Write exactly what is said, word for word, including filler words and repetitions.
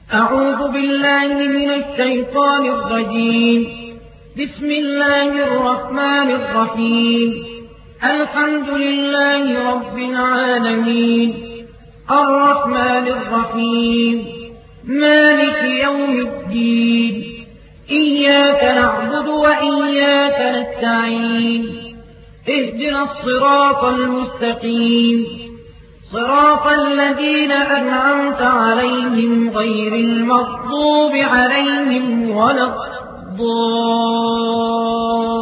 أعوذ بالله من الشيطان الرجيم. بسم الله الرحمن الرحيم. الحمد لله رب العالمين، الرحمن الرحيم، مالك يوم الدين، إياك نعبد وإياك نستعين، اهدنا الصراط المستقيم، صراط الذين أنعمت عليهم غير المغضوب عليهم ولا الضالين.